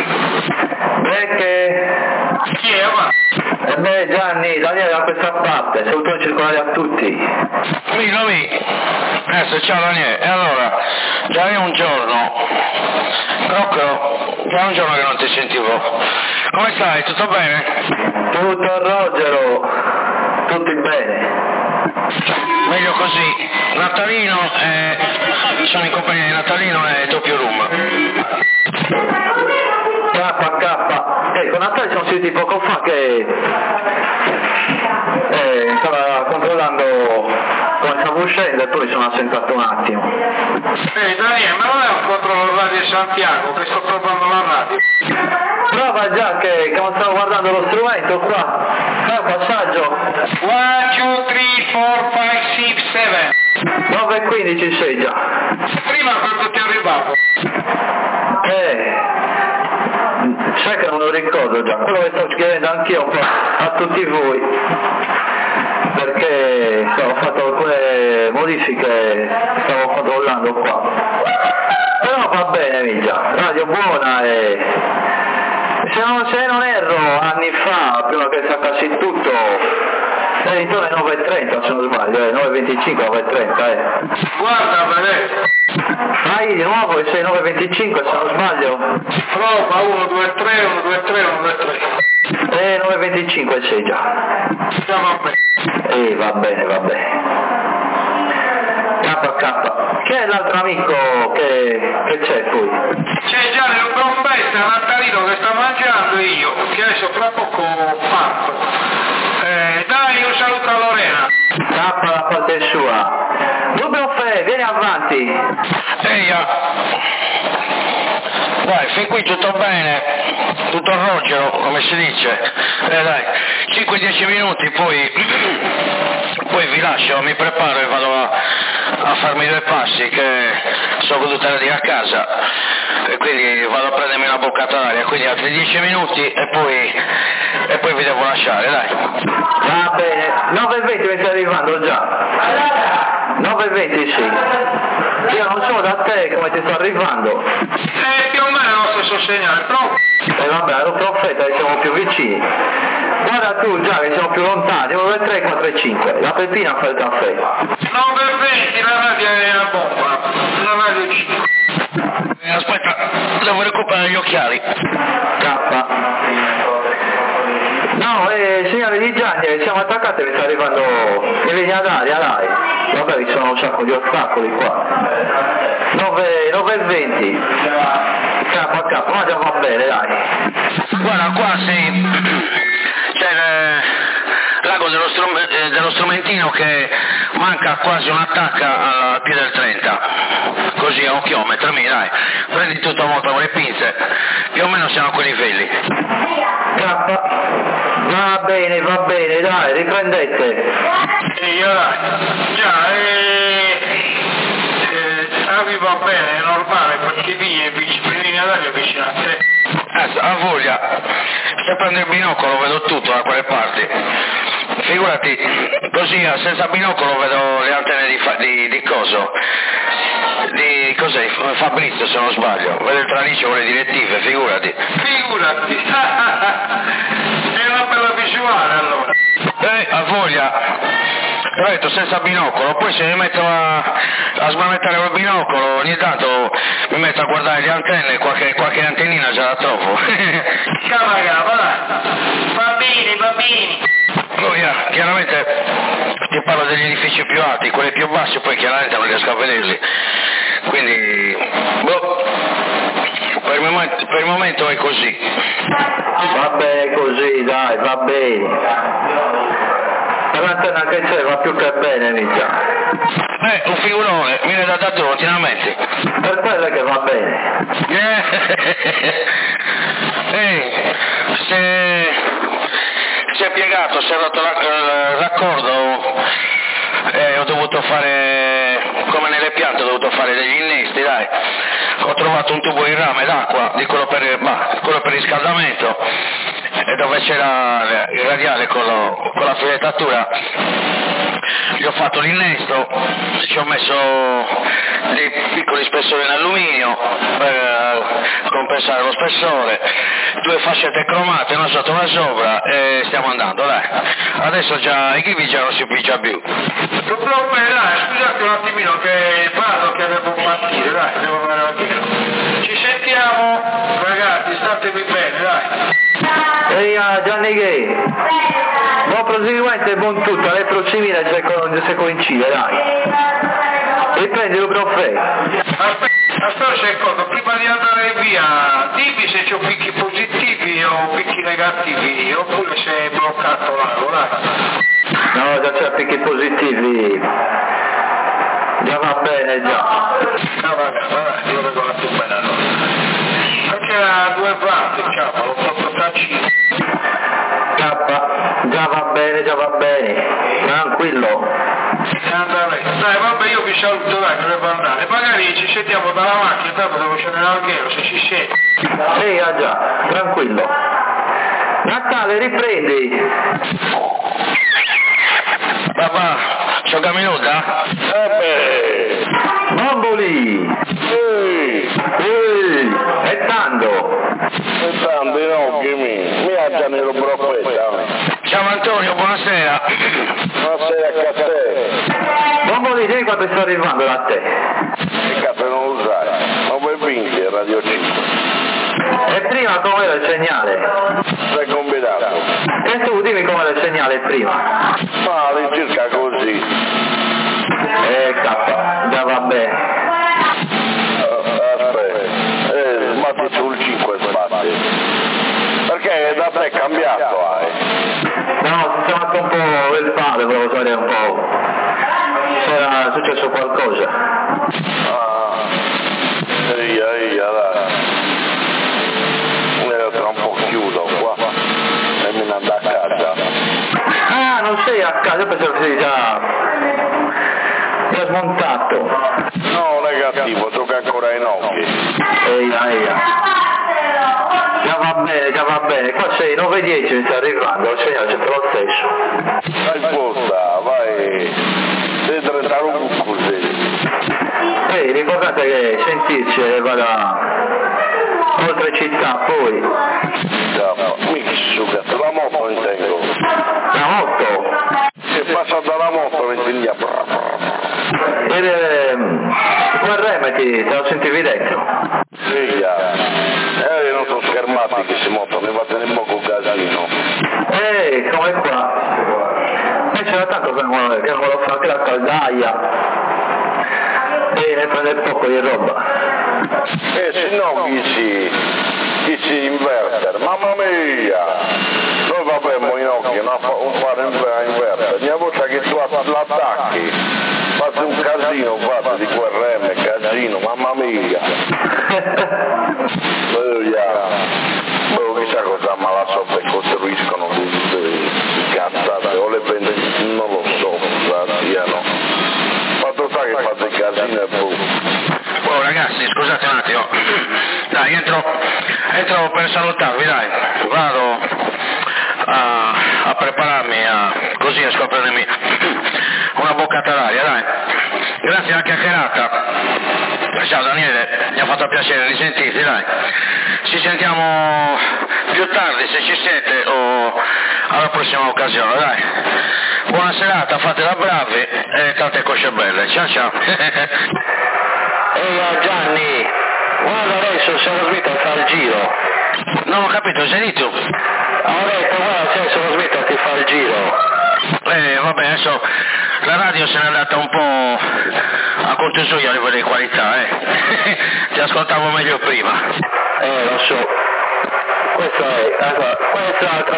Perché? Chi è, ma? E beh Gianni, Daniele da questa parte, saluto circolare a tutti. Amico mio, adesso ciao Daniele, e allora, già è un giorno, Rocco, già è un giorno che non ti sentivo, come stai, tutto bene? Tutto Rogero, tutti bene. Meglio così, Natalino, eh, sono in compagnia di Natalino e doppio rum. K K, ecco Natale siamo sentiti poco fa che eh, stava controllando come stavo uscendo e poi sono assentato un attimo. Ehi Daniele, ma non è un controllo radio Santiago che sto provando la radio? Prova già che come stavo guardando lo strumento qua, fai un passaggio. one, two, three, four, five, six, seven. nove e quindici sei già. Prima quando ti arrivavo. Eh, sai che non lo ricordo già, quello che sto chiedendo anch'io un po' a tutti voi, perché ho fatto alcune modifiche, stavo controllando qua. Però va bene Miglia, radio buona e se non, se non erro anni fa, prima che saccassi tutto, è intorno alle nove e trenta se non sbaglio, eh, nove e venticinque, nove e trenta eh. Guarda, vedete. Vai di nuovo e sei nove e venticinque se non sbaglio. Prova, uno, due, tre, uno, due, tre, uno, due, tre. Eh, nove e venticinque sei già. Già va bene. Eh, va bene, va bene. K K. Chi è l'altro amico che, che c'è poi? C'è già il profeta Natalino che sta mangiando io, che adesso fra poco parto. Eh, dai un saluto a Lorena. K da parte sua. Rubio Fe, vieni avanti. Ehi, dai, fin qui tutto bene, tutto rogero, come si dice. Eh dai, cinque dieci minuti, poi, poi vi lascio, mi preparo e vado a, a farmi due passi che sono venuto tardi a casa e quindi vado a prendermi una boccata d'aria, quindi altri dieci minuti e poi, e poi vi devo lasciare, dai. Va bene, nove e venti mi stai arrivando già. nove e venti sì. Io non so da te come ti sto arrivando. Eh, più o meno lo stesso segnale, però. E eh, vabbè, ero profeta che siamo più vicini. Guarda tu già che siamo più lontani, nove e tre, quattro e cinque. La Peppina fa il caffè. nove e venti, la radio è la bomba. La radio cinque. Eh, aspetta, devo recuperare gli occhiali. K. No, No, eh, signore Di Gianni, siamo attaccati, mi sta arrivando le linee d'aria, dai. Vabbè, ci sono un sacco di ostacoli qua. nove e venti. K a K, ma già va bene, dai. Guarda, qua sì, c'è il lago dello, strum- dello strumentino che manca quasi un'attacca al piede del trenta, così a un chilometro, mi dai, prendi tutto a moto con le pinze, più o meno siamo a quei livelli. K, va bene, va bene, dai, riprendete. E io dai, già, eh, eh, Avi va bene, è normale, perché lì è vicino, è vicino a te. Eh, ha voglia, se prendo il binocolo vedo tutto da quelle parti, figurati, così senza binocolo vedo le antenne di, fa- di, di coso, di cos'è, Fabrizio se non sbaglio, vedo il traliccio con le direttive, figurati. Figurati, è una bella visuale allora. Eh, ha voglia, ho detto senza binocolo, poi se mi metto a, a smanettare col binocolo ogni tanto mi metto a guardare le antenne, qualche, qualche antennina già la trovo. Ciao ragazzi, va bene, va bene. Oh, yeah, chiaramente ti parlo degli edifici più alti, quelli più bassi poi chiaramente non riesco a vederli, quindi boh, per il momento, per il momento è così. Va bene così, dai, va bene. L'antenna che c'è va più che bene, mica. Eh, un figurone, viene da da tu, ti metti. Per quello che va bene. Eh, se si è piegato, si è rotto la, il raccordo, eh, ho dovuto fare, come nelle piante, ho dovuto fare degli innesti, dai. Ho trovato un tubo in rame d'acqua, di quello per, bah, quello per riscaldamento, e dove c'era il radiale con, lo, con la filettatura, gli ho fatto l'innesto, ci ho messo dei piccoli spessori in alluminio per compensare lo spessore, due fascette cromate, una sotto e una sopra, e stiamo andando, dai. Adesso già i ghibbi già non si pigia più. Tutto bene, dai, scusate un attimino che vado che devo partire, dai, devo andare a dire. Ci sentiamo, ragazzi, statevi bene, dai. Ehi, uh, Gianni Gay, buon proseguimento e buon tutto, alle prossime se, co- se coincide, dai. Riprendi il profe. Aspetta, aspetta un secondo, prima di andare via, dimmi se c'ho picchi positivi o picchi negativi, oppure se è bloccato l'ago, dai. No, già c'è picchi positivi. Già va bene, già. No, vabbè, vabbè, io vedo la più bene allora. Perché ha due parti, ciao, l'ho fatto tacino. K, già va bene, già va bene. Tranquillo. Dai, vabbè, io vi saluto, dai, che devo andare. Magari ci sentiamo dalla macchina, tanto devo scendere all'alghero, se ci siete. Ehi, ah già, tranquillo. Natale, riprendi. Papà, c'ho camminuta? Eh beh, Bamboli. ehi, Ehi, è tanto. e tanto no, che mi, mi aggiano il profeta. Ciao Antonio, buonasera. Buonasera a te. Bamboli, dimmi quando sto arrivando da te. Che cazzo non lo sai, ma puoi vincere Radio cinque. E prima com'era il segnale? Sei combinato. E tu dimmi com'era il segnale prima. Ma all'incirca così. Eh, K, già va bene. Uh, aspetta, eh, sbatti sul cinque sbatti. Perché da te è cambiato, hai. No, si è fatto un po' il padre, volevo sapere un po'. Se era successo qualcosa. Ah, eia, eia, dai. Io tra un po' chiudo qua e me ne andavo a casa. Ah, non sei a casa, io pensavo che sei già, già smontato. No, negativo, gioca ancora in occhi. Eia, eia. Già va bene, già va bene. Qua sei nove e dieci, mi sta arrivando, il segnale c'è per lo stesso. Vai sposta, vai. Sei trenta così. Ehi, ricordate che sentirci vada oltre città, poi. Già, mica suga, la moto intengo. La moto? Se passa dalla moto mi india. E ehm, quel remeti, te lo sentivi dentro? Figlia, eh, non sono schermati che si moto, ne va tenere un po' casino. Eh, caldaia e ne prende poco di roba. E se no chi si, chi si inverte? Mamma mia! Noi vabbè Moinocchio, non fare invertere, ogni volta che tu l'attacchi, fate un casino, fate di quel reme, casino, mamma mia! Boh, chissà cosa malasoppe costruiscono di cazzate, o le prende, non lo so, siano. Fatto sta che fate il casino e boh. Oh ragazzi, scusate un attimo, dai, entro, entro per salutarvi, dai, vado a, a prepararmi, a, così a scoprirmi una boccata d'aria, dai. Grazie alla chiacchierata. Ciao Daniele, mi ha fatto piacere risentirti, dai. Ci sentiamo più tardi se ci siete o alla prossima occasione, dai. Buona serata, fatela bravi e tante cosce belle. Ciao ciao. Ehi Gianni, guarda adesso se lo Smith fa il giro. Non ho capito, sei lì tu? Ho detto guarda se lo Smith ti fa il giro. Eh vabbè, adesso la radio se n'è andata un po' a contusuia a livello di qualità, eh. Ti ascoltavo meglio prima. Eh lo so. Questo è, allora, questo è altro.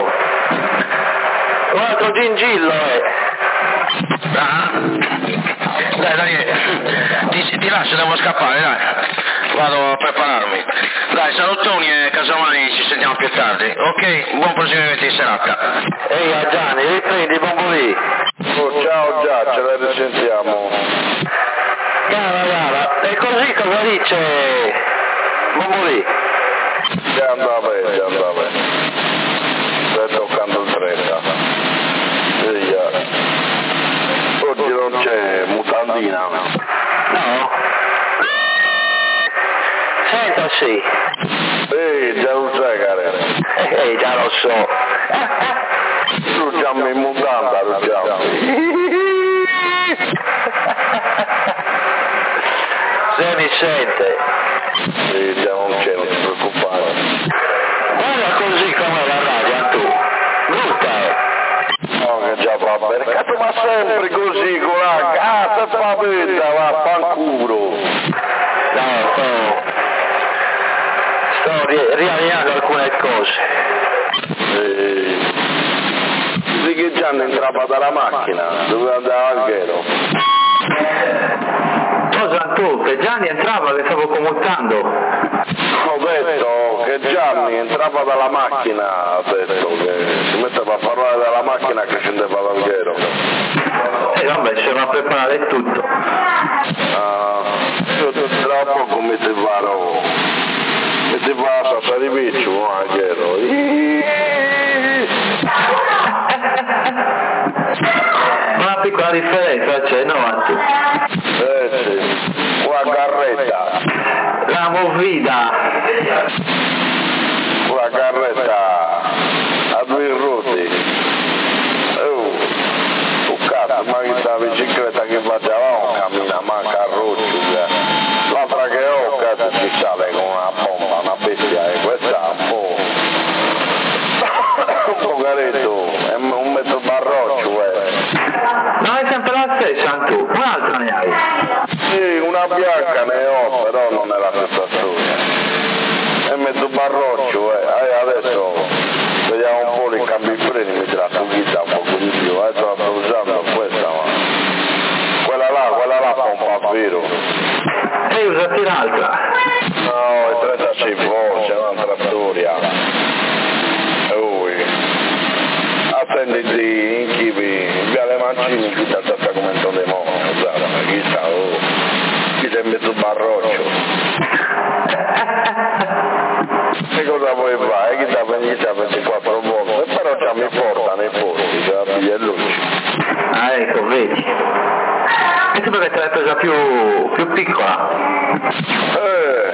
Un altro gingillo è. Ah. Dai dai, ti, ti lascio, devo scappare, dai. Vado a prepararmi. Dai, salutoni e casomai ci sentiamo più tardi, ok? Buon proseguimento di serata. Ehi Gianni, riprendi Bombolì. Oh, ciao già, ce la risentiamo. Cara, cara, e così cosa dice Bombolì? Già andava bene, già andava bene. Sto toccando il trenta. Via. Oggi non c'è mutandina. No? Senta sì. Ehi, già lo sai, cara. Eh, già lo so. Tu chiami in mutanda, lo chiami. Se mi sente. Sì, già non c'è, non ti preoccupare. Guarda così come la radio tu. Brutta è. No, che già va bene. Cazzo, ma sempre così, con la cazzo e favetta, va, fanculo. No, sto... Sto ri- riavviando alcune cose. Eh, sì che Gianni entrava dalla macchina, doveva andare al Alghero. Cosa tu? Che Gianni entrava che stavo commutando. Ho detto che Gianni entrava dalla macchina, ha detto che si metteva a parlare dalla macchina che scendeva ad Alghero. E vabbè, ci va a preparare tutto. Ah, io tra poco mi ti farò, mi ti farò a Sariviccio, a Alghero. Una piccola differenza c'è, no, Antu? Eh sì, una carretta. La movida. Una carretta a due ruote. Oh, tu cazzo, ma che sta bicicletta che facevamo cammina, manca a roccio. L'altra che ho, cazzo, ci sale con una pompa, una bestia, e questa un po'. un po' caretto, è un mezzo barroccio, eh. No, è sempre la stessa, Antu. Un'altra ne hai. Sì, una bianca ne ho, però non è la stessa storia. È mezzo barroccio, eh. eh adesso vediamo un po' i cambi freni, mi dirà tu chissà un po' di più. Adesso la sto usando questa, ma quella là, quella là pompa vero. E usati l'altra. No, è trentasei voce, è un'altra storia. Oh, attenditi in chivi, in Viale Mancini, chi sta sta commentando dei mondi, chi sta, oh, chi sta in mezzo barroccio. Che cosa vuoi fare? Chi sta per ventiquattro volte, però già mi porta nei posti, c'è la figlia e luce. Ah, ecco, vedi. E tu perché te l'hai presa più, più piccola? Eh,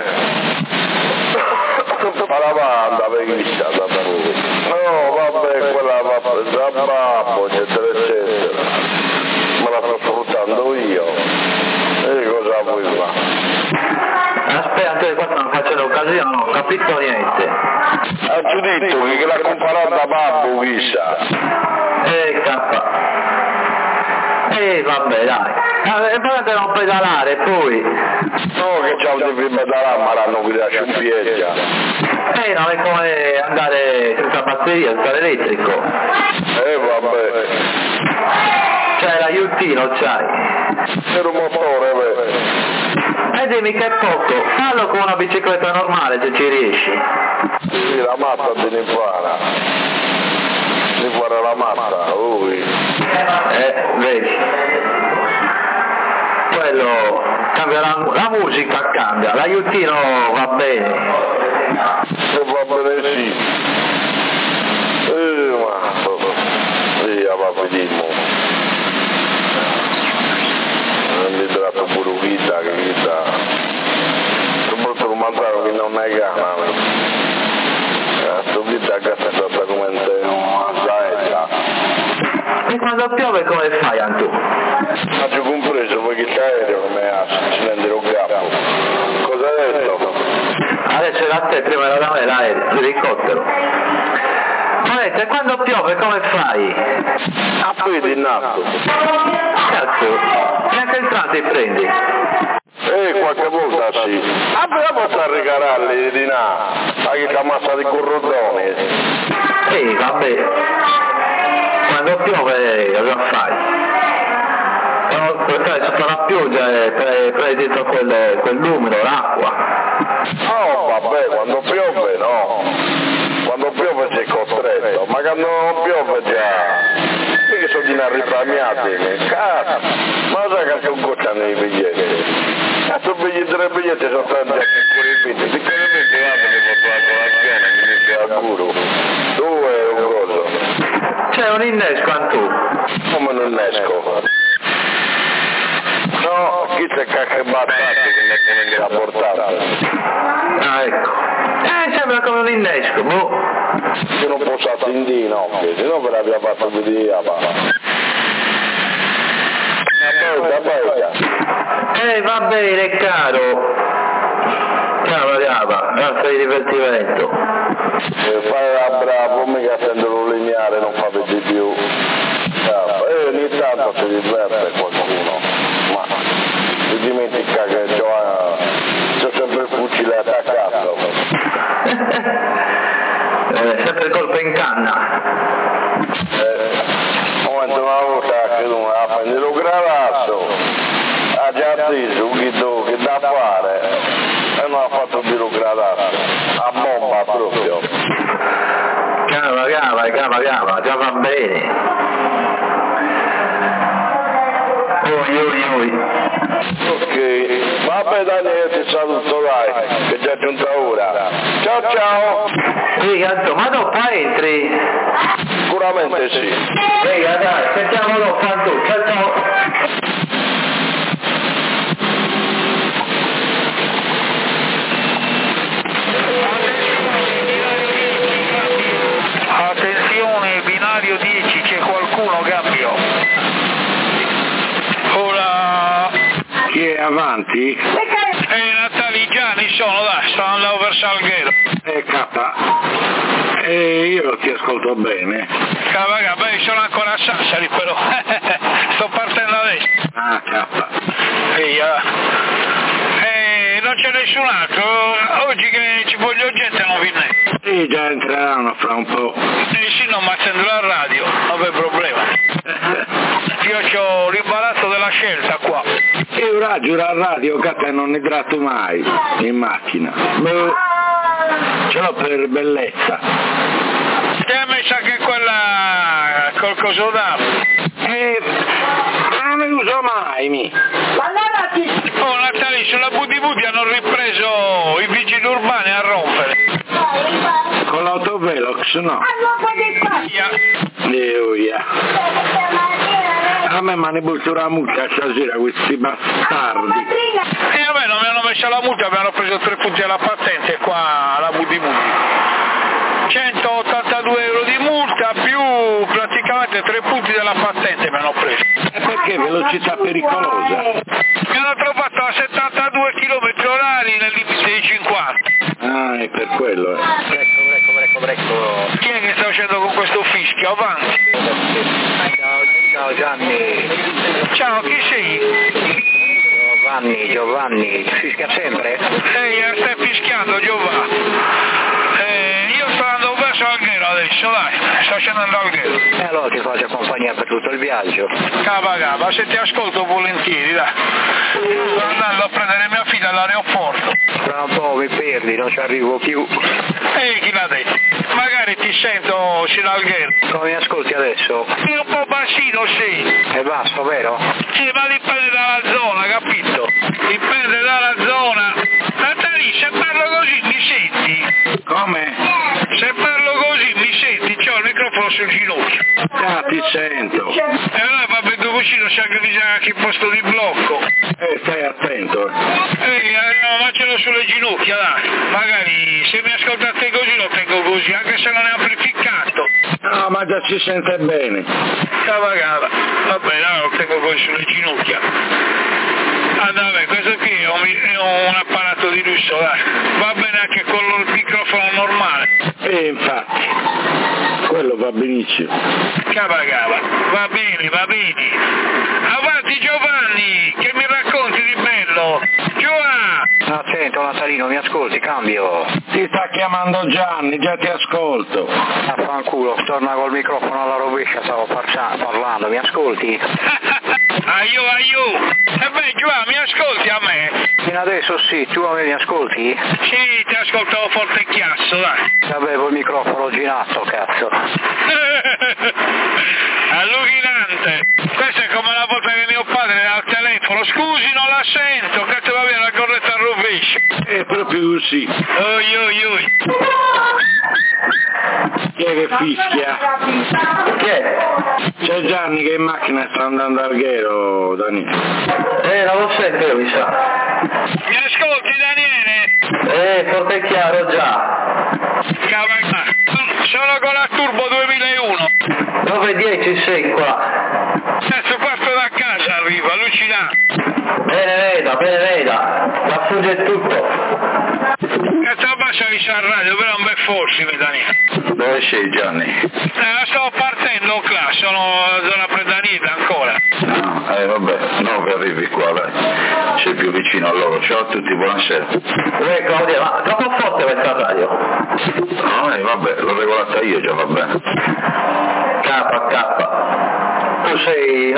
ma la banda vecchia da voi. No, vabbè, quella va presa a babbo, eccetera, eccetera. Me la sto sfruttando io. E cosa vuoi fare? Aspetta, che qua non faccio l'occasione, non ho capito niente. Ha giudito che l'ha comparata a babbo, chissà. E K. E va vabbè, dai. E poi devono pedalare, poi. No, che c'ha un devi pedalare, ma l'hanno guidato un piede. Eh, non è come andare senza batteria, senza elettrico. Eh, vabbè. Cioè, l'aiutino c'hai. Per un motore, beh. E dimmi che è poco, fallo con una bicicletta normale se ci riesci. Sì, la mazza te ne impara. Ne impara la mazza, lui. Eh, vedi. Quello cambia la, la musica cambia, l'aiutino va bene. Se va bene sì. Eh, ma sì, va benissimo. Non mi tratto pure vita, che vita. Soprattutto un mandato che non è gana. Sto vita che è stata come una zaetta. E quando piove come fai Antù? Ma ci ho compreso, poi che c'è aereo come accidente lo capo. Cosa hai detto? Adesso era a te, prima era da me l'aereo, l'elicottero. Ma detto, e quando piove come fai? A piedi in alto. Cazzo, neanche il tram ti prendi. Eh, qualche volta sì. Ah, però posso regalarli di là, anche che ammazza di corrodoni. Sì, vabbè. Quando piove cosa fai? Quando stai sotto la pioggia e pre, prendi dentro quel, quel numero, l'acqua. Oh, vabbè, quando piove no. Quando piove sei costretto, ma quando non piove già. Perché sono di risparmiati, cazzo. Ma sai che anche un goccia nei biglietti? Cazzo, biglietti tre biglietti sono tanti anche pure sicuramente vado mi porto la colazione, mi inizio al guru. Due un coso. C'è un innesco Antù. Come un innesco? No, chi c'è cacca e battati che ne ha portato? Ah, ecco. Eh, sembra come un innesco, boh. Io non posso attendere, no, se no ve l'abbia fatto vedere, ma... Aspetta, aspetta. Eh, va bene, caro. Brava, brava, razza di divertimento. Eh, fai la bravo, mica sendono lineare, non fa vedere più. Eh, ogni tanto si diverte qualcuno, ma si dimentica che c'ho, c'ho sempre il fucile attaccato. eh, sempre colpo in canna. Eh, momento una volta che non ha preso lo gravazzo, ha già deciso che da fare e non ha fatto più lo gravazzo, a bomba proprio. Cava, cava, cava, cava, già va bene. Oi, oi, oi. Ok, vabbè Daniele, ti saluto dai, che è già giunta ora. Ciao ciao! Sì, cazzo, ma dopo entri? Sicuramente sì. Ehi, dai, sentiamolo, Fantù, ciao ciao! Attenzione, binario dieci, c'è qualcuno, cambio. Ora... Chi è avanti? Eh, Nataligiani sono, dai, sto andando per Salghero. Eh, K. Eh, io ti ascolto bene. Cava, cava, io sono ancora a Sassari, però. Sto partendo adesso. Ah, K. Ehi, uh, eh, non c'è nessun altro. Oggi che ci voglio gente non viene. Sì, già entreranno fra un po'. Eh sì, no, ma accendo la radio, non c'è problema. Io ci ho l'imbarazzo della scelta qua. Io raggio la radio che te non ne tratto mai in macchina. Beh, ce l'ho per bellezza. Te mi sa che quella col coso da. Eh, non ne uso mai, mi. Oh, Natali, sulla Budi Budi hanno ripreso i vigili urbani a rompere. Con l'autovelox, no? Yeah. Dio, yeah. A me mi hanno buttato la multa stasera questi bastardi. E a me non mi hanno messo la multa, mi hanno preso tre punti alla patente qua alla Budi Budi. centottantadue euro di multa più praticamente tre punti della patente mi hanno preso. E perché velocità pericolosa? Mi hanno trovato a settantadue chilometri orari nel limite di cinquanta. Ah, è per quello, eh. Brecco, brecco, brecco, brecco. Chi è che sta facendo con questo fischio? Avanti. Ciao, ciao Gianni. Ciao, chi Giovanni, Giovanni, ti fischia sempre? Ehi, eh, stai fischiando Giovanni. Eh, io sto andando verso Alghero adesso, dai, sto scendendo Alghero. E allora ti faccio compagnia per tutto il viaggio. Cava cava, se ti ascolto volentieri, dai. Sto andando a prendere mia figlia all'aeroporto. Tra un po' mi perdi, non ci arrivo più. Ehi, chi l'ha detto? Magari ti sento da Alghero. Come mi ascolti adesso? Io un po' bassino, sì. È basso, vero? Sì, ma dipende dalla zona, capito? Dipende dalla zona. Natali, se parlo così mi senti? Come? Se parlo così mi senti? C'ho il microfono sul ginocchio. Ah, ti sento. E allora va bene vicino, si aggredisce anche il posto di blocco. Eh, stai attento. Ehi, no, ma ce l'ho sulle ginocchia, dai. Magari se mi ascoltate così lo tengo così, anche se non è amplificato. No, ma già si sente bene. Cava cava. Va bene, allora lo tengo così sulle ginocchia. Ah, vabbè, questo qui è un, è un apparato di lusso, dai. Va bene anche con il microfono normale. E infatti, quello va benissimo. Cava cava, va bene, va bene. Avanti Giovanni, che mi racconti di bello. Giovanni! No, sento Natalino, mi ascolti, cambio. Ti sta chiamando Gianni, già ti ascolto. Affanculo, torna col microfono alla rovescia, stavo parza- parlando, mi ascolti? Aio, aio! E beh, Giovanni, mi ascolti a me? Fino adesso sì, tu a me mi ascolti? Sì, ti ascoltavo forte e chiasso, dai. Avevo il microfono girato, cazzo. Allucinante! Questa è come la volta che mio padre era al telefono. Scusi, non la sento, cazzo va bene la corretta al rovescio. È proprio così. Oi, oi, oi. Chi è che fischia? Chi è? C'è Gianni che in macchina sta andando al Alghero, Daniele. Eh, non lo sento io, mi sa. Mi ascolti, Daniele? Eh, forte e chiaro già. Cavagna. Sono con la Turbo duemilauno. nove dieci sei qua. Adesso parto da casa, arrivo, allucinante. Bene, veda, bene, veda. Raggiunge tutto. Cazzo abbassa il radio, però un bel forse, Daniele. Dove sei, Gianni? Eh, sto partendo, là, sono a zona Predanita ancora. No, eh vabbè, no che arrivi qua, dai. Sei più vicino a loro. Ciao a tutti, buonasera. Eh, Claudia, ma troppo forte questa radio. No, eh vabbè, l'ho regolata io già, va bene. K, K. Tu sei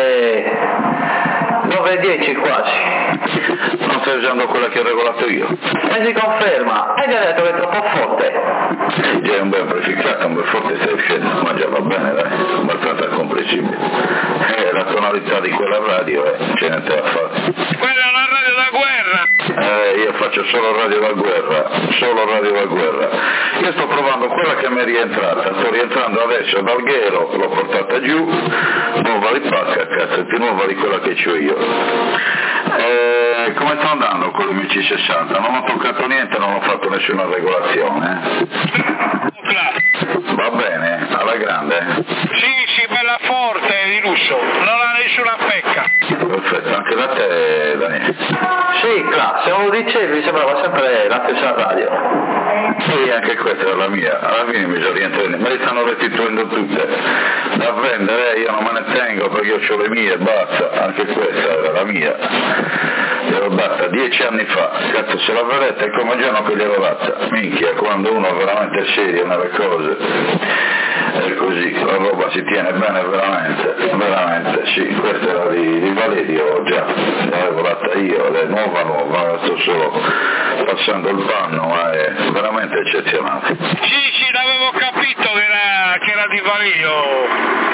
nove dieci quasi. Non stai usando quella che ho regolato io? E si conferma. Hai già detto che è troppo forte. Eh, già è un bel prefissato, un bel forte stai uscendo, ma già va bene, dai, abbastanza comprensibile. Eh, la tonalità di quella radio, eh, c'è niente da fare. Quella è una radio da guerra. Eh, io faccio solo radio da guerra, solo radio da guerra. Io sto provando quella che mi è rientrata, sto rientrando adesso dal Alghero, l'ho portata giù, nuova di pacca, cazzo, più nuova di quella che c'ho io. Eh, come sta andando con l'M C sessanta? Non ho toccato niente, non ho fatto nessuna regolazione. Va bene, alla grande? Sì, sì, bella forte, di lusso, non ha nessuna pecca. Perfetto, anche da te, Daniele. Sì, classe, se non lo dicevi sembrava sempre la stessa radio. Sì, anche questa è la mia, alla fine mi sono rientrato, me le stanno restituendo tutte da vendere, io non me ne tengo perché io ho le mie, basta, anche questa era la mia, gliel'ho data dieci anni fa, cazzo se la vedete è come giorno che gliel'ho data, minchia, quando uno è veramente serio nelle cose, è così, la roba si tiene bene veramente, veramente, sì, questa era di, di Valerio già, l'avevo data io, è nuova nuova, sto solo passando il panno, ma è veramente eccezionale. Sì, sì, l'avevo capito che era, che era di Valerio.